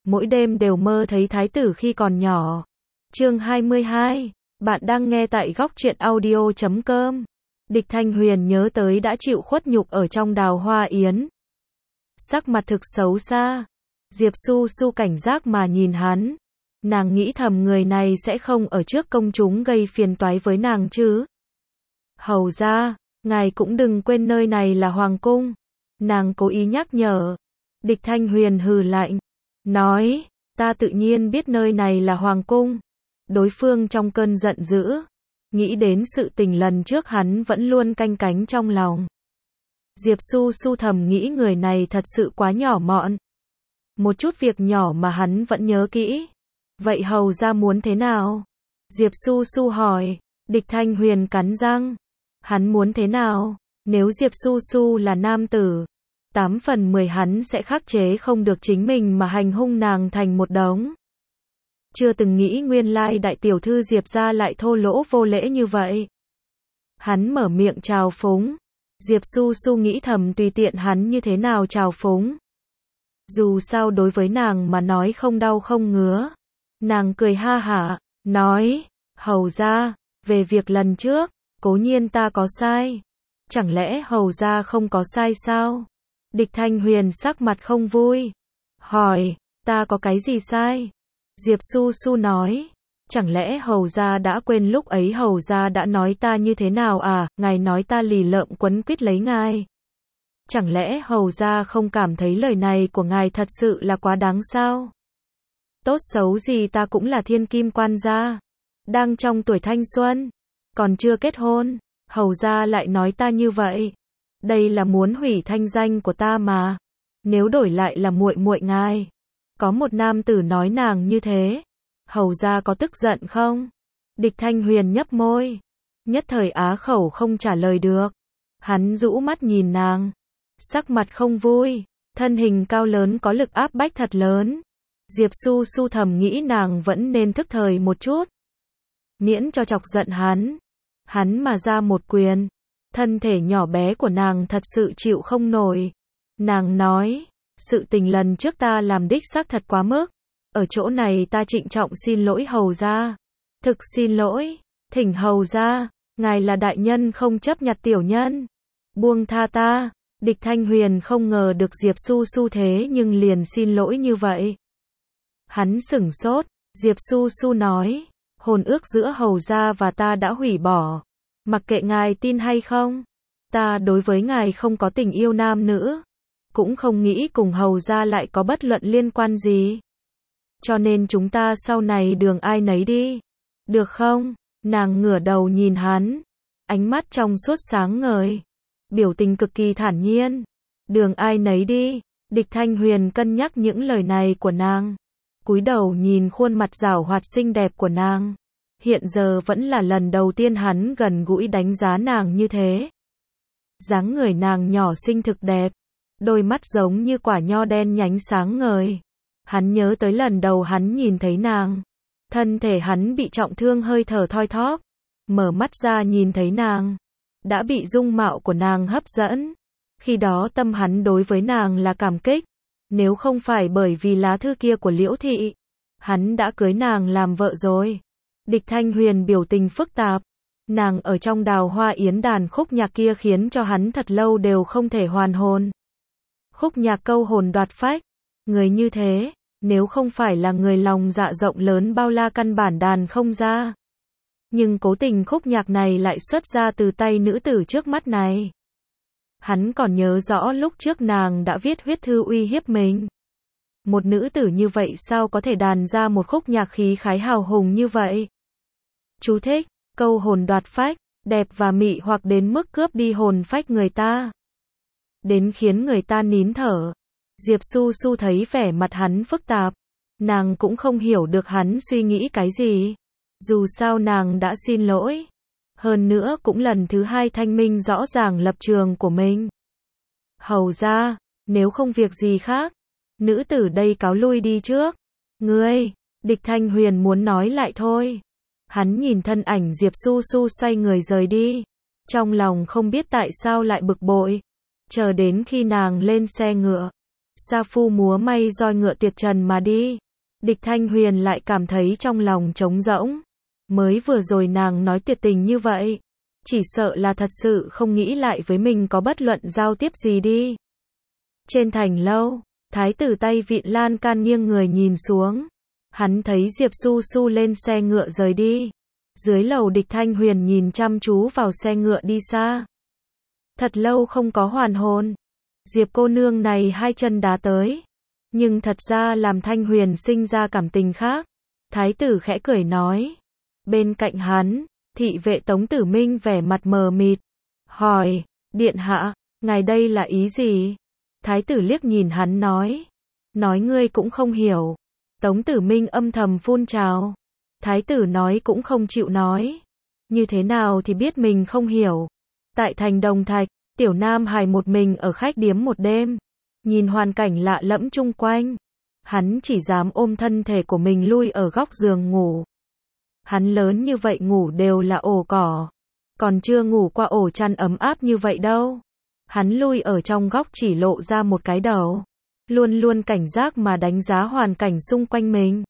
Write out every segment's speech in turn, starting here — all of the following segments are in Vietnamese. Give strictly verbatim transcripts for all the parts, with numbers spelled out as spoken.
mỗi đêm đều mơ thấy thái tử khi còn nhỏ. Chương hai mươi hai, bạn đang nghe tại góc truyện audio chấm com. Địch Thanh Huyền nhớ tới đã chịu khuất nhục ở trong Đào Hoa Yến. Sắc mặt thực xấu xa. Diệp Su Su cảnh giác mà nhìn hắn. Nàng nghĩ thầm người này sẽ không ở trước công chúng gây phiền toái với nàng chứ. Hầu ra, ngài cũng đừng quên nơi này là hoàng cung. Nàng cố ý nhắc nhở. Địch Thanh Huyền hừ lạnh. Nói, ta tự nhiên biết nơi này là hoàng cung. Đối phương trong cơn giận dữ. Nghĩ đến sự tình lần trước hắn vẫn luôn canh cánh trong lòng. Diệp Su Su thầm nghĩ người này thật sự quá nhỏ mọn. Một chút việc nhỏ mà hắn vẫn nhớ kỹ. Vậy hầu ra muốn thế nào? Diệp Su Su hỏi. Địch Thanh Huyền cắn răng. Hắn muốn thế nào? Nếu Diệp Su Su là nam tử, tám phần mười hắn sẽ khắc chế không được chính mình mà hành hung nàng thành một đống. Chưa từng nghĩ nguyên lai đại tiểu thư Diệp gia lại thô lỗ vô lễ như vậy. Hắn mở miệng trào phúng. Diệp Su Su nghĩ thầm tùy tiện hắn như thế nào trào phúng. Dù sao đối với nàng mà nói không đau không ngứa. Nàng cười ha hả, nói, hầu ra, về việc lần trước, cố nhiên ta có sai. Chẳng lẽ hầu ra không có sai sao? Địch Thanh Huyền sắc mặt không vui. Hỏi, ta có cái gì sai? Diệp Su Su nói, chẳng lẽ hầu ra đã quên lúc ấy hầu ra đã nói ta như thế nào à, ngài nói ta lì lợm quấn quýt lấy ngài. Chẳng lẽ hầu ra không cảm thấy lời này của ngài thật sự là quá đáng sao? Tốt xấu gì ta cũng là thiên kim quan gia, đang trong tuổi thanh xuân, còn chưa kết hôn, hầu ra lại nói ta như vậy. Đây là muốn hủy thanh danh của ta mà. Nếu đổi lại là muội muội ngài, có một nam tử nói nàng như thế, hầu ra có tức giận không? Địch Thanh Huyền nhấp môi, nhất thời á khẩu không trả lời được. Hắn rũ mắt nhìn nàng, sắc mặt không vui, thân hình cao lớn có lực áp bách thật lớn. Diệp Su Su thầm nghĩ nàng vẫn nên thức thời một chút, miễn cho chọc giận hắn. Hắn mà ra một quyền, thân thể nhỏ bé của nàng thật sự chịu không nổi. Nàng nói, sự tình lần trước ta làm đích xác thật quá mức. Ở chỗ này ta trịnh trọng xin lỗi hầu ra. Thực xin lỗi, thỉnh hầu ra, ngài là đại nhân không chấp nhặt tiểu nhân. Buông tha ta. Địch Thanh Huyền không ngờ được Diệp Su Su thế nhưng liền xin lỗi như vậy. Hắn sửng sốt. Diệp Su Su nói, hôn ước giữa hầu ra và ta đã hủy bỏ. Mặc kệ ngài tin hay không, ta đối với ngài không có tình yêu nam nữ, cũng không nghĩ cùng hầu ra lại có bất luận liên quan gì. Cho nên chúng ta sau này đường ai nấy đi. Được không? Nàng ngửa đầu nhìn hắn, ánh mắt trong suốt sáng ngời, biểu tình cực kỳ thản nhiên. Đường ai nấy đi. Địch Thanh Huyền cân nhắc những lời này của nàng, cúi đầu nhìn khuôn mặt giảo hoạt xinh đẹp của nàng. Hiện giờ vẫn là lần đầu tiên hắn gần gũi đánh giá nàng như thế. Dáng người nàng nhỏ xinh thực đẹp, đôi mắt giống như quả nho đen nhánh sáng ngời. Hắn nhớ tới lần đầu hắn nhìn thấy nàng, thân thể hắn bị trọng thương hơi thở thoi thóp, mở mắt ra nhìn thấy nàng, đã bị dung mạo của nàng hấp dẫn. Khi đó tâm hắn đối với nàng là cảm kích, nếu không phải bởi vì lá thư kia của Liễu thị, hắn đã cưới nàng làm vợ rồi. Địch Thanh Huyền biểu tình phức tạp, nàng ở trong Đào Hoa Yến đàn khúc nhạc kia khiến cho hắn thật lâu đều không thể hoàn hồn. Khúc nhạc câu hồn đoạt phách, người như thế, nếu không phải là người lòng dạ rộng lớn bao la căn bản đàn không ra. Nhưng cố tình khúc nhạc này lại xuất ra từ tay nữ tử trước mắt này. Hắn còn nhớ rõ lúc trước nàng đã viết huyết thư uy hiếp mình. Một nữ tử như vậy sao có thể đàn ra một khúc nhạc khí khái hào hùng như vậy? Chú thích, câu hồn đoạt phách, đẹp và mị hoặc đến mức cướp đi hồn phách người ta, đến khiến người ta nín thở. Diệp Su Su thấy vẻ mặt hắn phức tạp, nàng cũng không hiểu được hắn suy nghĩ cái gì. Dù sao nàng đã xin lỗi, hơn nữa cũng lần thứ hai thanh minh rõ ràng lập trường của mình. Hầu ra, nếu không việc gì khác, nữ tử đây cáo lui đi trước. Ngươi, Địch Thanh Huyền muốn nói lại thôi. Hắn nhìn thân ảnh Diệp Su Su xoay người rời đi, trong lòng không biết tại sao lại bực bội. Chờ đến khi nàng lên xe ngựa, sa phu múa may roi ngựa tuyệt trần mà đi. Địch Thanh Huyền lại cảm thấy trong lòng trống rỗng. Mới vừa rồi nàng nói tuyệt tình như vậy, chỉ sợ là thật sự không nghĩ lại với mình có bất luận giao tiếp gì đi. Trên thành lâu, thái tử tay vịn lan can nghiêng người nhìn xuống. Hắn thấy Diệp Su Su lên xe ngựa rời đi. Dưới lầu Địch Thanh Huyền nhìn chăm chú vào xe ngựa đi xa. Thật lâu không có hoàn hồn. Diệp cô nương này hai chân đá tới. Nhưng thật ra làm Thanh Huyền sinh ra cảm tình khác. Thái tử khẽ cười nói. Bên cạnh hắn, thị vệ Tống Tử Minh vẻ mặt mờ mịt. Hỏi, điện hạ, ngài đây là ý gì? Thái tử liếc nhìn hắn nói. Nói ngươi cũng không hiểu. Tống Tử Minh âm thầm phun trào. Thái tử nói cũng không chịu nói. Như thế nào thì biết mình không hiểu. Tại thành Đồng Thạch, Tiểu Nam Hải một mình ở khách điếm một đêm. Nhìn hoàn cảnh lạ lẫm chung quanh. Hắn chỉ dám ôm thân thể của mình lui ở góc giường ngủ. Hắn lớn như vậy ngủ đều là ổ cỏ. Còn chưa ngủ qua ổ chăn ấm áp như vậy đâu. Hắn lui ở trong góc chỉ lộ ra một cái đầu. Luôn luôn cảnh giác mà đánh giá hoàn cảnh xung quanh mình.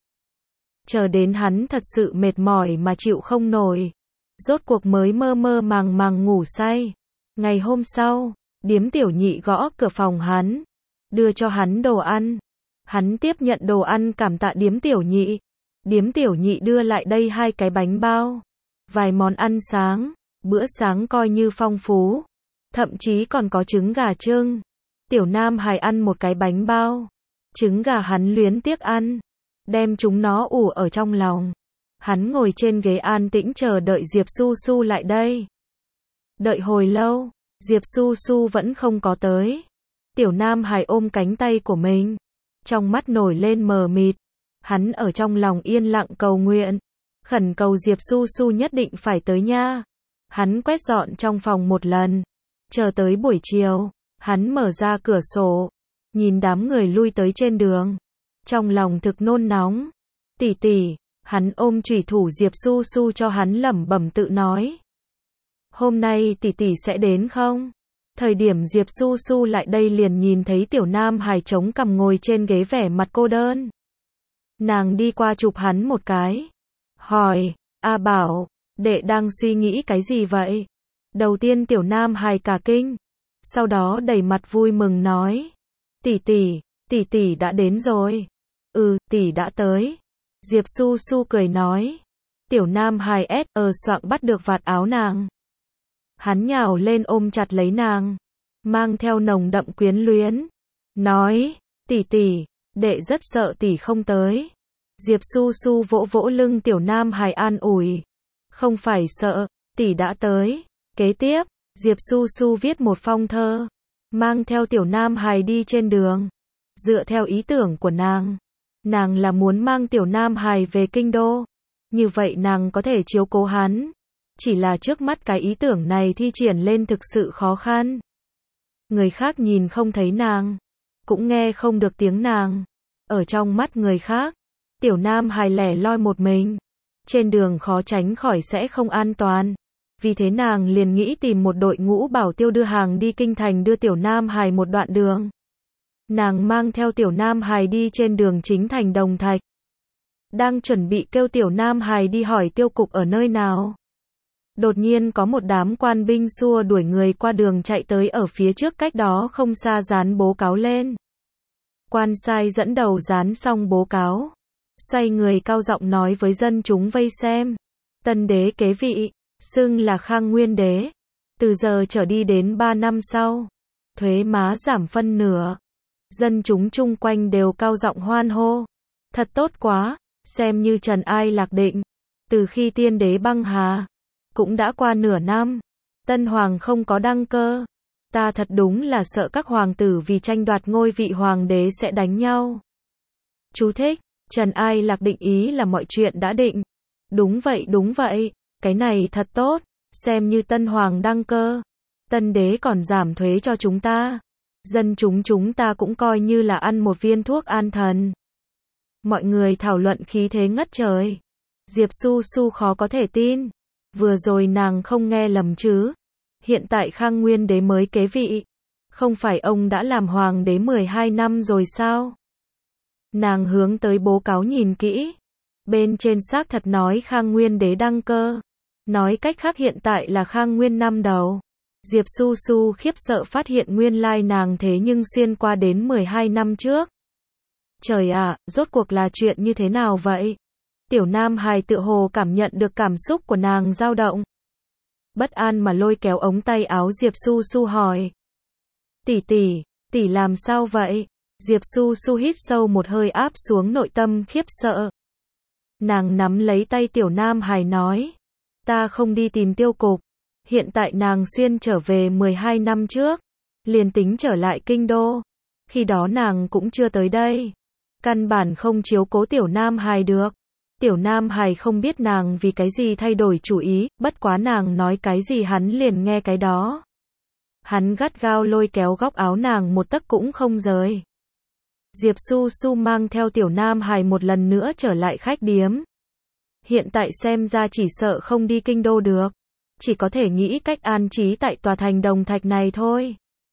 Chờ đến hắn thật sự mệt mỏi mà chịu không nổi. Rốt cuộc mới mơ mơ màng màng ngủ say. Ngày hôm sau, điếm tiểu nhị gõ cửa phòng hắn. Đưa cho hắn đồ ăn. Hắn tiếp nhận đồ ăn cảm tạ điếm tiểu nhị. Điếm tiểu nhị đưa lại đây hai cái bánh bao. Vài món ăn sáng. Bữa sáng coi như phong phú. Thậm chí còn có trứng gà trưng. Tiểu Nam Hải ăn một cái bánh bao. Trứng gà hắn luyến tiếc ăn. Đem chúng nó ủ ở trong lòng. Hắn ngồi trên ghế an tĩnh chờ đợi Diệp Su Su lại đây. Đợi hồi lâu, Diệp Su Su vẫn không có tới. Tiểu Nam Hải ôm cánh tay của mình. Trong mắt nổi lên mờ mịt. Hắn ở trong lòng yên lặng cầu nguyện. Khẩn cầu Diệp Su Su nhất định phải tới nha. Hắn quét dọn trong phòng một lần. Chờ tới buổi chiều, hắn mở ra cửa sổ. Nhìn đám người lui tới trên đường. Trong lòng thực nôn nóng. Tỷ tỷ, hắn ôm chủy thủ Diệp Su Su cho hắn lẩm bẩm tự nói. Hôm nay tỷ tỷ sẽ đến không? Thời điểm Diệp Su Su lại đây liền nhìn thấy Tiểu Nam Hải chống cằm ngồi trên ghế vẻ mặt cô đơn. Nàng đi qua chụp hắn một cái. Hỏi, A Bảo, đệ đang suy nghĩ cái gì vậy? Đầu tiên Tiểu Nam Hải cả kinh. Sau đó đầy mặt vui mừng nói. Tỷ tỷ, tỷ tỷ đã đến rồi. Ừ, tỷ đã tới. Diệp Su Su cười nói. Tiểu Nam Hải ét ờ soạng bắt được vạt áo nàng. Hắn nhào lên ôm chặt lấy nàng. Mang theo nồng đậm quyến luyến. Nói, tỷ tỷ, đệ rất sợ tỷ không tới. Diệp Su Su vỗ vỗ lưng Tiểu Nam Hải an ủi. Không phải sợ, tỷ đã tới. Kế tiếp, Diệp Su Su viết một phong thơ. Mang theo Tiểu Nam Hải đi trên đường. Dựa theo ý tưởng của nàng. Nàng là muốn mang Tiểu Nam Hải về kinh đô. Như vậy nàng có thể chiếu cố hắn. Chỉ là trước mắt cái ý tưởng này thi triển lên thực sự khó khăn. Người khác nhìn không thấy nàng. Cũng nghe không được tiếng nàng. Ở trong mắt người khác, Tiểu Nam Hải lẻ loi một mình. Trên đường khó tránh khỏi sẽ không an toàn. Vì thế nàng liền nghĩ tìm một đội ngũ bảo tiêu đưa hàng đi kinh thành đưa Tiểu Nam Hải một đoạn đường. Nàng mang theo Tiểu Nam Hải đi trên đường chính thành Đồng Thạch. Đang chuẩn bị kêu Tiểu Nam Hải đi hỏi tiêu cục ở nơi nào. Đột nhiên có một đám quan binh xua đuổi người qua đường chạy tới ở phía trước cách đó không xa dán bố cáo lên. Quan sai dẫn đầu dán xong bố cáo. Xoay người cao giọng nói với dân chúng vây xem. Tân đế kế vị, xưng là Khang Nguyên đế. Từ giờ trở đi đến ba năm sau, thuế má giảm phân nửa. Dân chúng chung quanh đều cao giọng hoan hô. Thật tốt quá, xem như trần ai lạc định. Từ khi tiên đế băng hà, cũng đã qua nửa năm. Tân hoàng không có đăng cơ. Ta thật đúng là sợ các hoàng tử vì tranh đoạt ngôi vị hoàng đế sẽ đánh nhau. Chú thích, trần ai lạc định ý là mọi chuyện đã định. Đúng vậy đúng vậy, cái này thật tốt. Xem như tân hoàng đăng cơ. Tân đế còn giảm thuế cho chúng ta. Dân chúng chúng ta cũng coi như là ăn một viên thuốc an thần. Mọi người thảo luận khí thế ngất trời. Diệp Su Su khó có thể tin. Vừa rồi nàng không nghe lầm chứ. Hiện tại Khang Nguyên đế mới kế vị. Không phải ông đã làm hoàng đế mười hai năm rồi sao? Nàng hướng tới bố cáo nhìn kỹ. Bên trên xác thật nói Khang Nguyên đế đăng cơ. Nói cách khác hiện tại là Khang Nguyên năm đầu. Diệp Su Su khiếp sợ phát hiện nguyên lai nàng thế nhưng xuyên qua đến mười hai năm trước. Trời ạ, rốt cuộc là chuyện như thế nào vậy? Tiểu Nam Hài tự hồ cảm nhận được cảm xúc của nàng dao động. Bất an mà lôi kéo ống tay áo Diệp Su Su hỏi. Tỷ tỷ, tỷ làm sao vậy? Diệp Su Su hít sâu một hơi áp xuống nội tâm khiếp sợ. Nàng nắm lấy tay Tiểu Nam Hài nói. Ta không đi tìm tiêu cục. Hiện tại nàng xuyên trở về mười hai năm trước. Liền tính trở lại kinh đô. Khi đó nàng cũng chưa tới đây. Căn bản không chiếu cố Tiểu Nam Hài được. Tiểu Nam Hài không biết nàng vì cái gì thay đổi chủ ý, bất quá nàng nói cái gì hắn liền nghe cái đó. Hắn gắt gao lôi kéo góc áo nàng một tấc cũng không rời. Diệp Su Su mang theo Tiểu Nam Hài một lần nữa trở lại khách điếm. Hiện tại xem ra chỉ sợ không đi kinh đô được. Chỉ có thể nghĩ cách an trí tại tòa thành Đồng Thạch này thôi.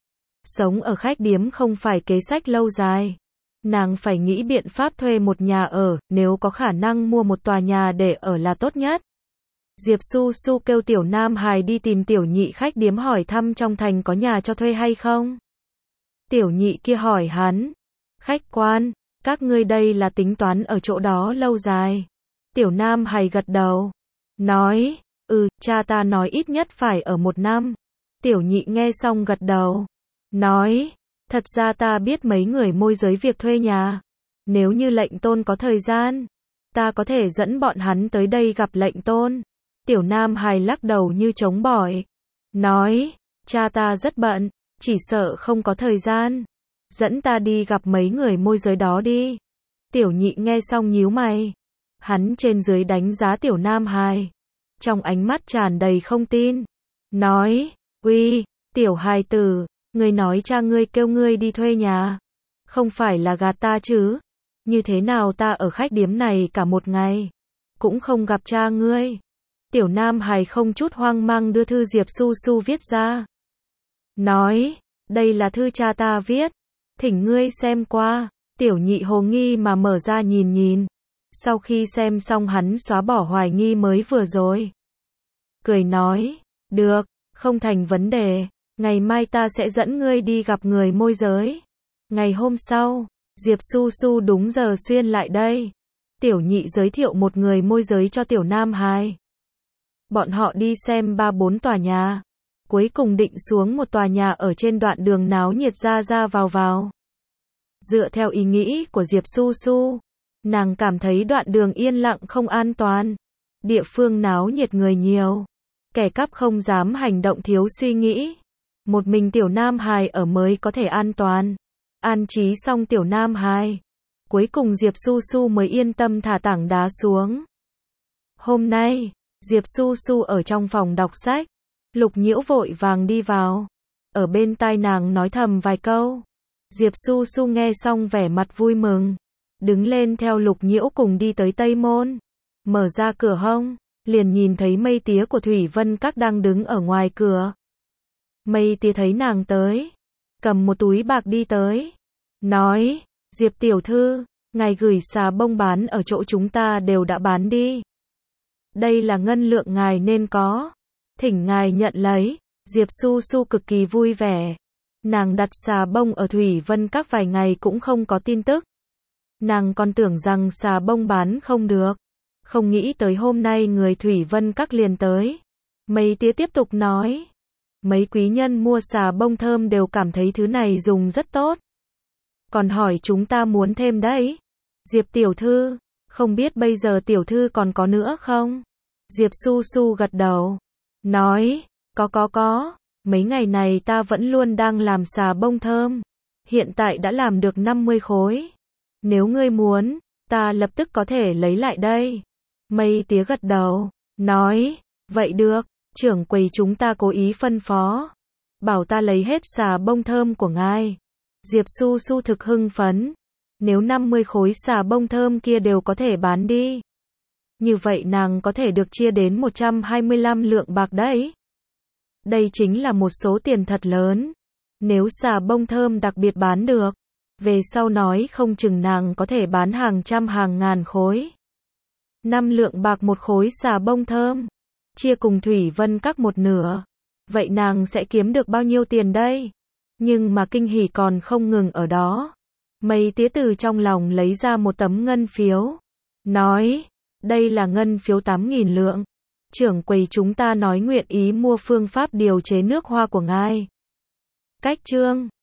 Sống ở khách điếm không phải kế sách lâu dài. Nàng phải nghĩ biện pháp thuê một nhà ở, nếu có khả năng mua một tòa nhà để ở là tốt nhất. Diệp Su Su kêu Tiểu Nam Hài đi tìm Tiểu Nhị khách điếm hỏi thăm trong thành có nhà cho thuê hay không. Tiểu Nhị kia hỏi hắn. Khách quan, các ngươi đây là tính toán ở chỗ đó lâu dài. Tiểu Nam Hài gật đầu. Nói, ừ, cha ta nói ít nhất phải ở một năm. Tiểu Nhị nghe xong gật đầu. Nói, thật ra ta biết mấy người môi giới việc thuê nhà. Nếu như lệnh tôn có thời gian, ta có thể dẫn bọn hắn tới đây gặp lệnh tôn. Tiểu Nam Hài lắc đầu như chống bỏi. Nói, cha ta rất bận, chỉ sợ không có thời gian. Dẫn ta đi gặp mấy người môi giới đó đi. Tiểu Nhị nghe xong nhíu mày. Hắn trên dưới đánh giá Tiểu Nam Hài. Trong ánh mắt tràn đầy không tin. Nói, uy, Tiểu hài tử, ngươi nói cha ngươi kêu ngươi đi thuê nhà. Không phải là gạt ta chứ? Như thế nào ta ở khách điếm này cả một ngày, cũng không gặp cha ngươi. Tiểu Nam Hài không chút hoang mang đưa thư Diệp Su Su viết ra. Nói, đây là thư cha ta viết. Thỉnh ngươi xem qua. Tiểu Nhị hồ nghi mà mở ra nhìn nhìn. Sau khi xem xong hắn xóa bỏ hoài nghi mới vừa rồi. Cười nói, được, không thành vấn đề. Ngày mai ta sẽ dẫn ngươi đi gặp người môi giới. Ngày hôm sau, Diệp Su Su đúng giờ xuyên lại đây. Tiểu Nhị giới thiệu một người môi giới cho Tiểu Nam Hài. Bọn họ đi xem ba bốn tòa nhà. Cuối cùng định xuống một tòa nhà ở trên đoạn đường náo nhiệt ra ra vào vào. Dựa theo ý nghĩ của Diệp Su Su, nàng cảm thấy đoạn đường yên lặng không an toàn. Địa phương náo nhiệt người nhiều. Kẻ cắp không dám hành động thiếu suy nghĩ. Một mình Tiểu Nam Hài ở mới có thể an toàn. An trí xong Tiểu Nam Hài. Cuối cùng Diệp Su Su mới yên tâm thả tảng đá xuống. Hôm nay, Diệp Su Su ở trong phòng đọc sách. Lục Nhiễu vội vàng đi vào. Ở bên tai nàng nói thầm vài câu. Diệp Su Su nghe xong vẻ mặt vui mừng. Đứng lên theo Lục Nhiễu cùng đi tới Tây Môn. Mở ra cửa hông, liền nhìn thấy Mây Tía của Thủy Vân Các đang đứng ở ngoài cửa. Mây Tía thấy nàng tới, cầm một túi bạc đi tới. Nói, Diệp tiểu thư, ngài gửi xà bông bán ở chỗ chúng ta đều đã bán đi. Đây là ngân lượng ngài nên có. Thỉnh ngài nhận lấy. Diệp Su Su cực kỳ vui vẻ. Nàng đặt xà bông ở Thủy Vân Các vài ngày cũng không có tin tức. Nàng còn tưởng rằng xà bông bán không được. Không nghĩ tới hôm nay người Thủy Vân Các liền tới. Mây Tía tiếp tục nói. Mấy quý nhân mua xà bông thơm đều cảm thấy thứ này dùng rất tốt. Còn hỏi chúng ta muốn thêm đấy. Diệp tiểu thư, không biết bây giờ tiểu thư còn có nữa không? Diệp Su Su gật đầu. Nói, có có có. Mấy ngày này ta vẫn luôn đang làm xà bông thơm. Hiện tại đã làm được năm mươi khối. Nếu ngươi muốn, ta lập tức có thể lấy lại đây. Mây Tía gật đầu. Nói, vậy được. Trưởng quầy chúng ta cố ý phân phó. Bảo ta lấy hết xà bông thơm của ngài. Diệp Su Su thực hưng phấn. Nếu năm mươi khối xà bông thơm kia đều có thể bán đi. Như vậy nàng có thể được chia đến một trăm hai mươi lăm lượng bạc đấy. Đây chính là một số tiền thật lớn. Nếu xà bông thơm đặc biệt bán được, về sau nói không chừng nàng có thể bán hàng trăm hàng ngàn khối. Năm lượng bạc một khối xà bông thơm, chia cùng Thủy Vân Các một nửa. Vậy nàng sẽ kiếm được bao nhiêu tiền đây? Nhưng mà kinh hỉ còn không ngừng ở đó. Mây Tía từ trong lòng lấy ra một tấm ngân phiếu. Nói, đây là ngân phiếu tám nghìn lượng. Trưởng quầy chúng ta nói nguyện ý mua phương pháp điều chế nước hoa của ngài. Cách chương